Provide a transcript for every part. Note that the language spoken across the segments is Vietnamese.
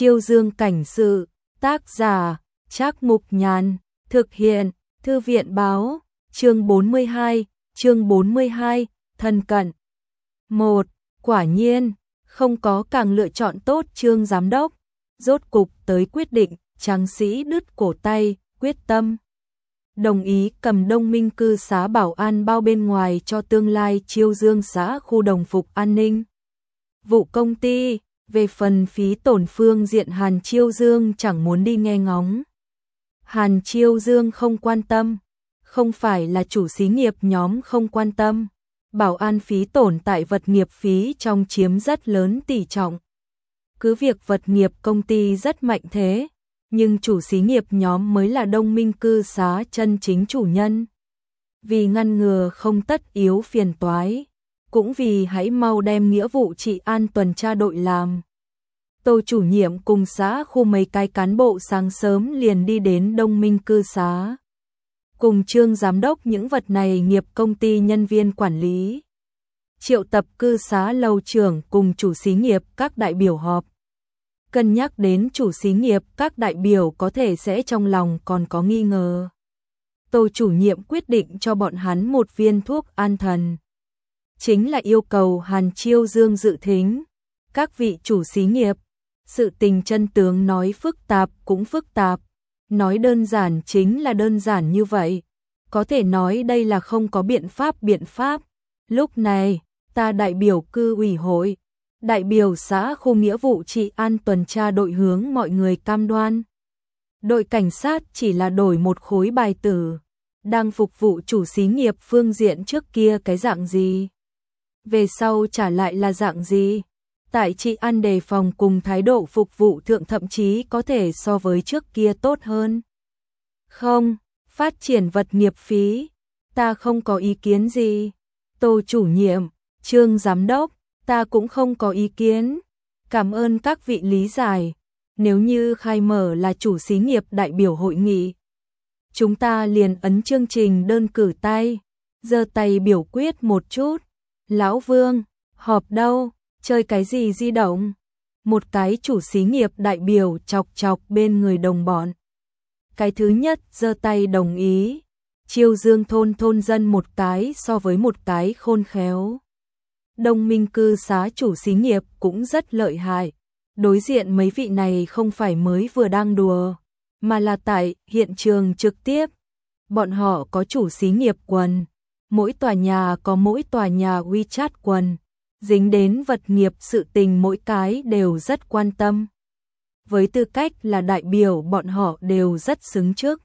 Chiêu Dương cảnh sự, tác giả, Trác Mục Nhàn, thực hiện, Thư viện báo, chương 42, thân cận. 1. Quả nhiên, không có càng lựa chọn tốt. Trương giám đốc, rốt cục tới quyết định, tráng sĩ đứt cổ tay, quyết tâm. Đồng ý cầm Đông Minh cư xá bảo an bao bên ngoài cho tương lai Chiêu Dương xã khu đồng phục an ninh. Vụ công ty, về phần phí tổn phương diện Hàn Chiêu Dương chẳng muốn đi nghe ngóng. Hàn Chiêu Dương không quan tâm, không phải là chủ xí nghiệp nhóm không quan tâm. Bảo an phí tổn tại vật nghiệp phí trong chiếm rất lớn tỷ trọng. Cứ việc vật nghiệp công ty rất mạnh thế, nhưng chủ xí nghiệp nhóm mới là Đông Minh cư xá chân chính chủ nhân. Vì ngăn ngừa không tất yếu phiền toái, cũng vì hãy mau đem nghĩa vụ trị an tuần tra đội làm. Tô chủ nhiệm cùng xã khu mấy cái cán bộ sáng sớm liền đi đến Đông Minh cư xá. Cùng Trương giám đốc những vật này nghiệp công ty nhân viên quản lý. Triệu tập cư xá lầu trưởng cùng chủ xí nghiệp các đại biểu họp. Cân nhắc đến chủ xí nghiệp các đại biểu có thể sẽ trong lòng còn có nghi ngờ. Tô chủ nhiệm quyết định cho bọn hắn một viên thuốc an thần. Chính là yêu cầu Hàn Chiêu Dương dự thính. Các vị chủ xí nghiệp, sự tình chân tướng nói phức tạp cũng phức tạp. Nói đơn giản chính là đơn giản như vậy. Có thể nói đây là không có biện pháp. Lúc này, ta đại biểu cư ủy hội, đại biểu xã khu nghĩa vụ trị an tuần tra đội hướng mọi người cam đoan. Đội cảnh sát chỉ là đổi một khối bài tử, đang phục vụ chủ xí nghiệp phương diện trước kia cái dạng gì. Về sau trả lại là dạng gì. Tại trị an đề phòng cùng thái độ phục vụ thượng thậm chí có thể so với trước kia tốt hơn. Không, phát triển vật nghiệp phí, ta không có ý kiến gì. Tô chủ nhiệm, Trương giám đốc, ta cũng không có ý kiến. Cảm ơn các vị lý giải. Nếu như khai mở là chủ xí nghiệp đại biểu hội nghị, chúng ta liền ấn chương trình đơn cử tay, giơ tay biểu quyết một chút. Lão Vương, họp đâu? Chơi cái gì di động? Một cái chủ xí nghiệp đại biểu chọc bên người đồng bọn. Cái thứ nhất giơ tay đồng ý. Chiêu Dương thôn dân một cái so với một cái khôn khéo. Đông Minh cư xá chủ xí nghiệp cũng rất lợi hại. Đối diện mấy vị này không phải mới vừa đang đùa, mà là tại hiện trường trực tiếp. Bọn họ có chủ xí nghiệp quần. Mỗi tòa nhà có mỗi tòa nhà WeChat quần. Dính đến vật nghiệp sự tình mỗi cái đều rất quan tâm. Với tư cách là đại biểu bọn họ đều rất xứng trước.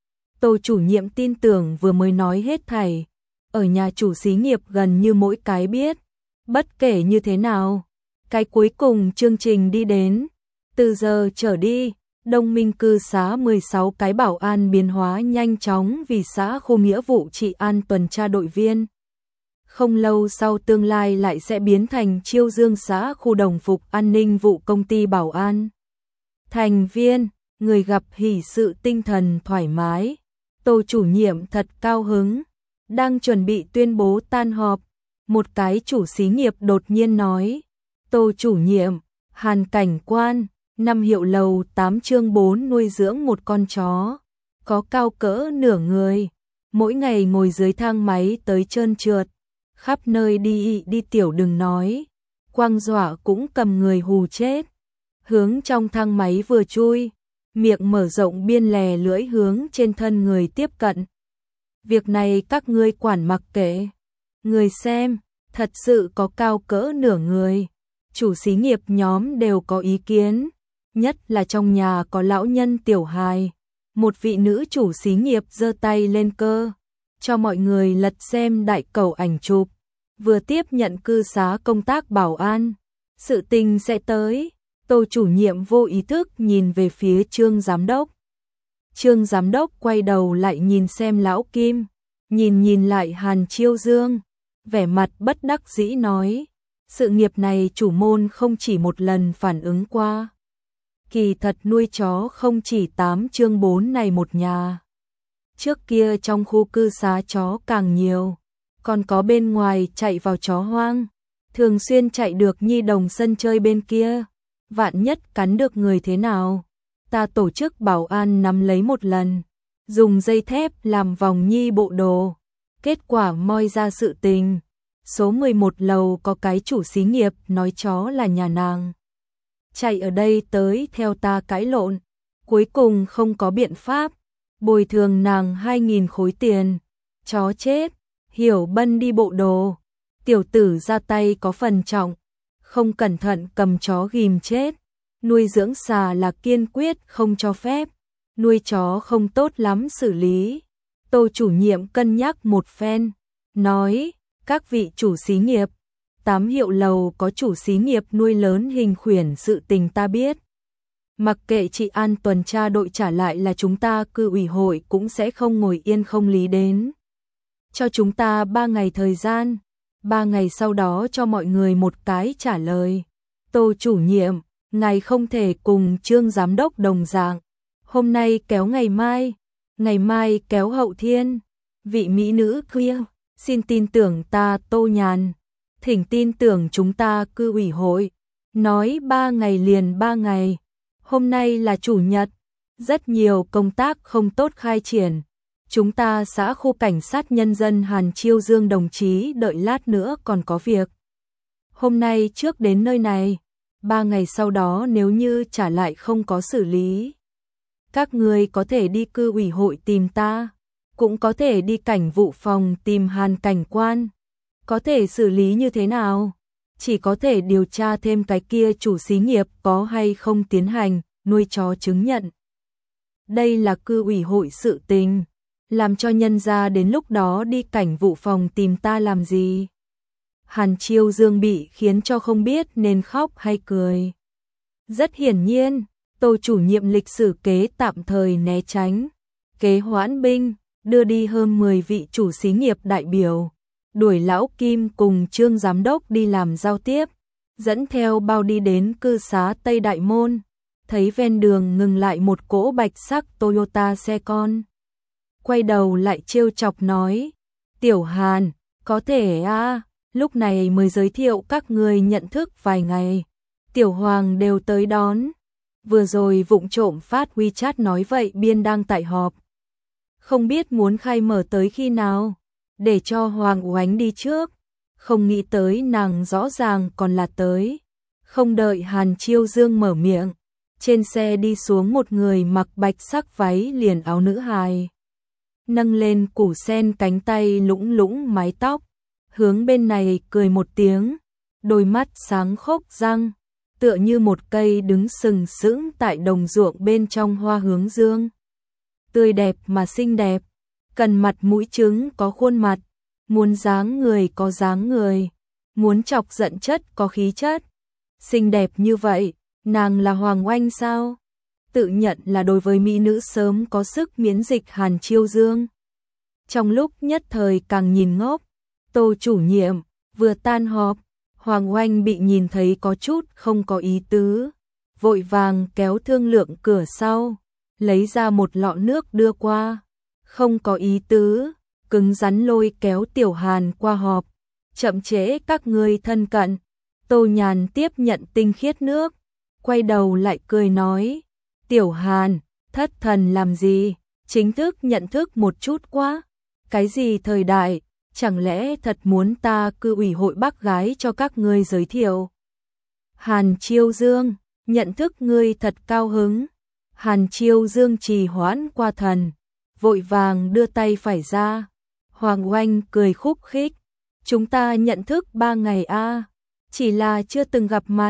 Tô chủ nhiệm tin tưởng vừa mới nói hết thảy. Ở nhà chủ xí nghiệp gần như mỗi cái biết. Bất kể như thế nào, cái cuối cùng chương trình đi đến. Từ giờ trở đi, Đông Minh cư xá 16 cái bảo an biến hóa nhanh chóng vì xã khu nghĩa vụ trị an tuần tra đội viên. Không lâu sau tương lai lại sẽ biến thành Chiêu Dương xã khu đồng phục an ninh vụ công ty bảo an. Thành viên, người gặp hỷ sự tinh thần thoải mái. Tô chủ nhiệm thật cao hứng. Đang chuẩn bị tuyên bố tan họp, một cái chủ xí nghiệp đột nhiên nói. Tô chủ nhiệm, Hàn cảnh quan, 5 hiệu lầu 8 chương 4 nuôi dưỡng một con chó. Có cao cỡ nửa người. Mỗi ngày ngồi dưới thang máy tới trơn trượt. Khắp nơi đi tiểu đừng nói. Quang dọa cũng cầm người hù chết. Hướng trong thang máy vừa chui, miệng mở rộng biên lè lưỡi hướng trên thân người tiếp cận. Việc này các ngươi quản mặc kệ. Người xem, thật sự có cao cỡ nửa người. Chủ xí nghiệp nhóm đều có ý kiến. Nhất là trong nhà có lão nhân tiểu hài. Một vị nữ chủ xí nghiệp giơ tay lên cơ. Cho mọi người lật xem đại cầu ảnh chụp. Vừa tiếp nhận cư xá công tác bảo an. Sự tình sẽ tới. Tô chủ nhiệm vô ý thức nhìn về phía Trương giám đốc. Trương giám đốc quay đầu lại nhìn xem lão Kim. Nhìn lại Hàn Chiêu Dương. Vẻ mặt bất đắc dĩ nói. Sự nghiệp này chủ môn không chỉ một lần phản ứng qua. Kỳ thật nuôi chó không chỉ 8 chương 4 này một nhà. Trước kia trong khu cư xá chó càng nhiều. Còn có bên ngoài chạy vào chó hoang. Thường xuyên chạy được nhi đồng sân chơi bên kia. vạn nhất cắn được người thế nào? Ta tổ chức bảo an nắm lấy một lần, dùng dây thép làm vòng nhi bộ đồ. Kết quả moi ra sự tình. Số 11 lầu có cái chủ xí nghiệp nói chó là nhà nàng. Chạy ở đây tới theo ta cãi lộn. Cuối cùng không có biện pháp. Bồi thường nàng 2.000 khối tiền. Chó chết. Hiểu Bân đi bộ đồ. Tiểu tử ra tay có phần trọng. Không cẩn thận cầm chó ghim chết. Nuôi dưỡng xà là kiên quyết không cho phép. Nuôi chó không tốt lắm xử lý. Tô chủ nhiệm cân nhắc một phen. Nói, các vị chủ xí nghiệp, 8 hiệu lầu có chủ xí nghiệp nuôi lớn hình khuyển, sự tình ta biết. Mặc kệ chị An tuần tra đội trả lại là chúng ta cư ủy hội cũng sẽ không ngồi yên không lý đến. Cho chúng ta 3 ngày thời gian, 3 ngày sau đó cho mọi người một cái trả lời. Tô chủ nhiệm, ngài không thể cùng Trương giám đốc đồng dạng. Hôm nay kéo ngày mai kéo hậu thiên. Vị mỹ nữ kia, xin tin tưởng ta Tô Nhàn. Thỉnh tin tưởng chúng ta cư ủy hội. Nói 3 ngày liền 3 ngày. Hôm nay là chủ nhật. Rất nhiều công tác không tốt khai triển. Chúng ta xã khu cảnh sát nhân dân Hàn Chiêu Dương đồng chí đợi lát nữa còn có việc. Hôm nay trước đến nơi này. 3 ngày sau đó nếu như trả lại không có xử lý. Các người có thể đi cư ủy hội tìm ta. Cũng có thể đi cảnh vụ phòng tìm Hàn cảnh quan. Có thể xử lý như thế nào? Chỉ có thể điều tra thêm cái kia chủ xí nghiệp có hay không tiến hành nuôi chó chứng nhận. Đây là cư ủy hội sự tình. Làm cho nhân ra đến lúc đó đi cảnh vụ phòng tìm ta làm gì? Hàn Chiêu Dương bị khiến cho không biết nên khóc hay cười. Rất hiển nhiên, Tô chủ nhiệm lịch sử kế tạm thời né tránh. Kế hoãn binh, đưa đi hơn 10 vị chủ xí nghiệp đại biểu. Đuổi lão Kim cùng Trương giám đốc đi làm giao tiếp. Dẫn theo bao đi đến cư xá Tây Đại Môn. Thấy ven đường ngừng lại một cỗ bạch sắc Toyota xe con. Quay đầu lại trêu chọc nói. Tiểu Hàn, có thể lúc này mới giới thiệu các người nhận thức vài ngày. Tiểu Hoàng đều tới đón. Vừa rồi vụng trộm phát WeChat nói vậy biên đang tại họp. Không biết muốn khai mở tới khi nào. Để cho Hoàng Oánh đi trước. Không nghĩ tới nàng rõ ràng còn là tới. Không đợi Hàn Chiêu Dương mở miệng. Trên xe đi xuống một người mặc bạch sắc váy liền áo nữ hài. Nâng lên củ sen cánh tay lũng lũng mái tóc. Hướng bên này cười một tiếng. Đôi mắt sáng khốc răng. Tựa như một cây đứng sừng sững tại đồng ruộng bên trong hoa hướng dương. Tươi đẹp mà xinh đẹp. Cần mặt mũi trứng có khuôn mặt. Muốn dáng người có dáng người. Muốn chọc giận chất có khí chất. Xinh đẹp như vậy, nàng là Hoàng Oanh sao? Tự nhận là đối với mỹ nữ sớm có sức miễn dịch Hàn Chiêu Dương. Trong lúc nhất thời càng nhìn ngốc. Tô chủ nhiệm, vừa tan họp, Hoàng Oanh bị nhìn thấy có chút không có ý tứ. Vội vàng kéo thương lượng cửa sau. Lấy ra một lọ nước đưa qua. Không có ý tứ, cứng rắn lôi kéo Tiểu Hàn qua họp. Chậm trễ các ngươi thân cận. Tô Nhàn tiếp nhận tinh khiết nước. Quay đầu lại cười nói. Tiểu Hàn, thất thần làm gì? Chính thức nhận thức một chút quá. Cái gì thời đại? Chẳng lẽ thật muốn ta cư ủy hội bác gái cho các ngươi giới thiệu? Hàn Chiêu Dương, nhận thức ngươi thật cao hứng. Hàn Chiêu Dương trì hoãn qua thần. Vội vàng đưa tay phải ra. Hoàng Oanh cười khúc khích. Chúng ta nhận thức 3 ngày chỉ là chưa từng gặp mặt.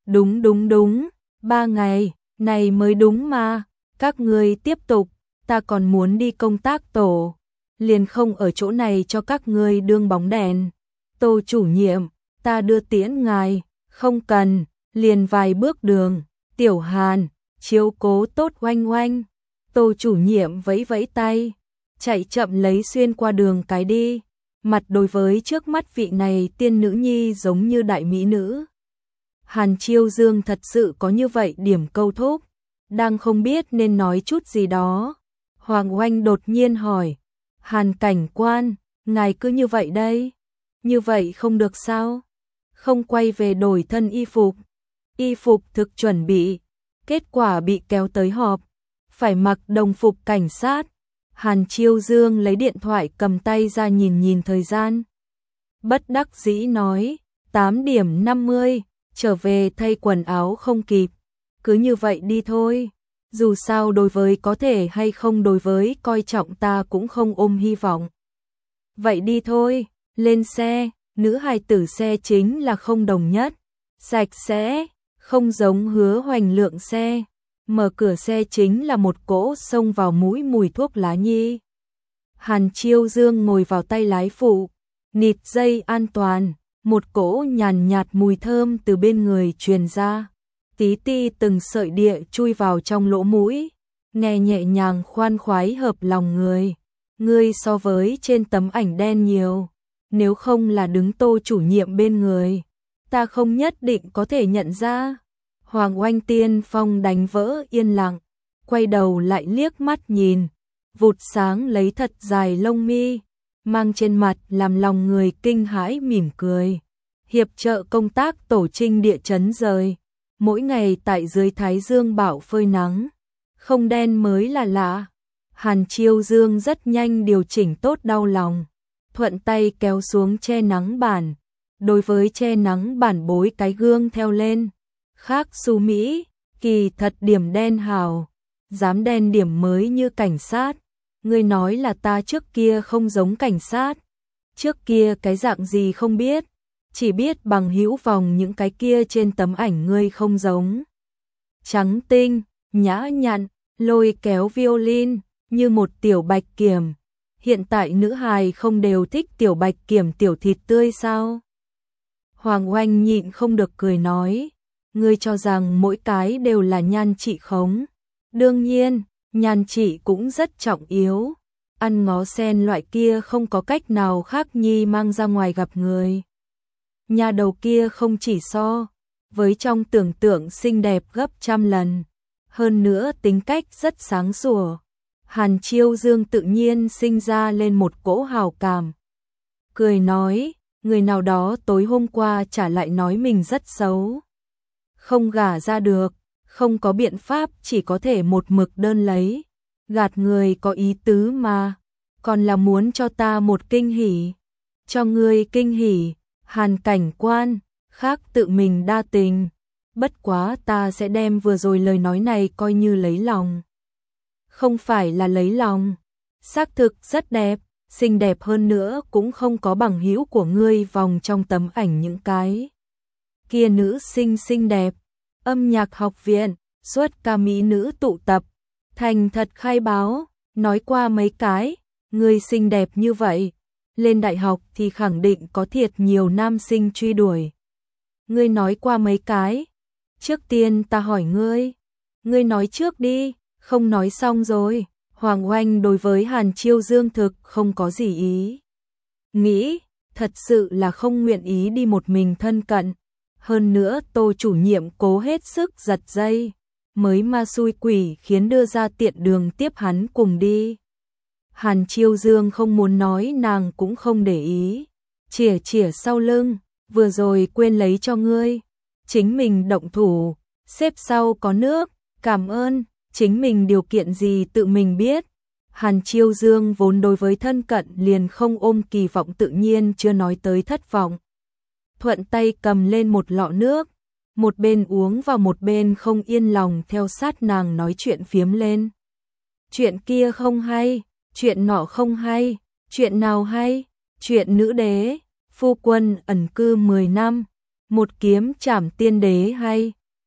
Đúng, 3 ngày, này mới đúng mà. Các ngươi tiếp tục, ta còn muốn đi công tác tổ. Liền không ở chỗ này cho các ngươi đương bóng đèn. Tô chủ nhiệm, ta đưa tiễn ngài. Không cần, liền vài bước đường. Tiểu Hàn, chiếu cố tốt Oanh Oanh. Tô chủ nhiệm vẫy vẫy tay, chạy chậm lấy xuyên qua đường cái đi. Mặt đối với trước mắt vị này tiên nữ nhi giống như đại mỹ nữ. Hàn Chiêu Dương thật sự có như vậy điểm câu thúc. Đang không biết nên nói chút gì đó. Hoàng Oanh đột nhiên hỏi. Hàn cảnh quan, ngài cứ như vậy đây. Như vậy không được sao? Không quay về đổi thân y phục. y phục thực chuẩn bị, kết quả bị kéo tới họp, phải mặc đồng phục cảnh sát. Hàn Chiêu Dương lấy điện thoại cầm tay ra nhìn thời gian. Bất đắc dĩ nói, 8 điểm 50, trở về thay quần áo không kịp. Cứ như vậy đi thôi. Dù sao đối với có thể hay không đối với coi trọng ta cũng không ôm hy vọng. Vậy đi thôi, lên xe, nữ hài tử xe chính là không đồng nhất. Sạch sẽ, không giống Hứa Hoành Lượng xe. Mở cửa xe chính là một cỗ xông vào mũi mùi thuốc lá nhi. Hàn Chiêu Dương ngồi vào tay lái phụ, nịt dây an toàn, một cỗ nhàn nhạt mùi thơm từ bên người truyền ra. Tí ti từng sợi địa chui vào trong lỗ mũi, nghe nhẹ nhàng khoan khoái hợp lòng người. Ngươi so với trên tấm ảnh đen nhiều, nếu không là đứng Tô chủ nhiệm bên người, ta không nhất định có thể nhận ra. Hoàng Oanh Tiên Phong đánh vỡ yên lặng, quay đầu lại liếc mắt nhìn, vụt sáng lấy thật dài lông mi, mang trên mặt làm lòng người kinh hãi mỉm cười. Hiệp trợ công tác tổ trinh địa chấn rời, mỗi ngày tại dưới thái dương bảo phơi nắng, không đen mới là lạ. Hàn Chiêu Dương rất nhanh điều chỉnh tốt đau lòng, thuận tay kéo xuống che nắng bản, đối với che nắng bản bối cái gương theo lên. Khác Su Mỹ, kỳ thật điểm đen hào, dám đen điểm mới như cảnh sát. Ngươi nói là ta trước kia không giống cảnh sát, trước kia cái dạng gì không biết, chỉ biết bằng hữu vòng những cái kia trên tấm ảnh ngươi không giống. Trắng tinh, nhã nhặn, lôi kéo violin, như một tiểu bạch kiểm. Hiện tại nữ hài không đều thích tiểu bạch kiểm tiểu thịt tươi sao? Hoàng Oanh nhịn không được cười nói, ngươi cho rằng mỗi cái đều là nhan trị khống. Đương nhiên, nhan trị cũng rất trọng yếu. Ăn ngó sen loại kia không có cách nào khác nhi mang ra ngoài gặp người. Nhà đầu kia không chỉ so với trong tưởng tượng xinh đẹp gấp trăm lần, hơn nữa tính cách rất sáng sủa. Hàn Chiêu Dương tự nhiên sinh ra lên một cỗ hào cảm. Cười nói, người nào đó tối hôm qua trả lại nói mình rất xấu. Không gả ra được, không có biện pháp, chỉ có thể một mực đơn lấy. Gạt người có ý tứ mà, còn là muốn cho ta một kinh hỉ. Cho ngươi kinh hỉ, Hàn cảnh quan, khác tự mình đa tình. Bất quá ta sẽ đem vừa rồi lời nói này coi như lấy lòng. Không phải là lấy lòng, xác thực rất đẹp, xinh đẹp hơn nữa cũng không có bằng hữu của ngươi vòng trong tấm ảnh những cái kia nữ sinh xinh đẹp. Âm nhạc học viện, xuất ca mỹ nữ tụ tập, thành thật khai báo, nói qua mấy cái, ngươi xinh đẹp như vậy, lên đại học thì khẳng định có thiệt nhiều nam sinh truy đuổi. Ngươi nói qua mấy cái, trước tiên ta hỏi ngươi nói trước đi, không nói xong rồi. Hoàng Oanh đối với Hàn Chiêu Dương thực không có gì ý nghĩ, thật sự là không nguyện ý đi một mình thân cận. Hơn nữa Tô chủ nhiệm cố hết sức giật dây, mới ma xui quỷ khiến đưa ra tiện đường tiếp hắn cùng đi. Hàn Chiêu Dương không muốn nói, nàng cũng không để ý, chỉa sau lưng, vừa rồi quên lấy cho ngươi, chính mình động thủ, xếp sau có nước, cảm ơn, chính mình điều kiện gì tự mình biết. Hàn Chiêu Dương vốn đối với thân cận liền không ôm kỳ vọng, tự nhiên chưa nói tới thất vọng. Thuận tay cầm lên một lọ nước, một bên uống và một bên không yên lòng theo sát nàng nói chuyện phiếm lên. Chuyện kia không hay, chuyện nọ không hay, chuyện nào hay, chuyện nữ đế, phu quân ẩn cư 10 năm, một kiếm trảm tiên đế hay,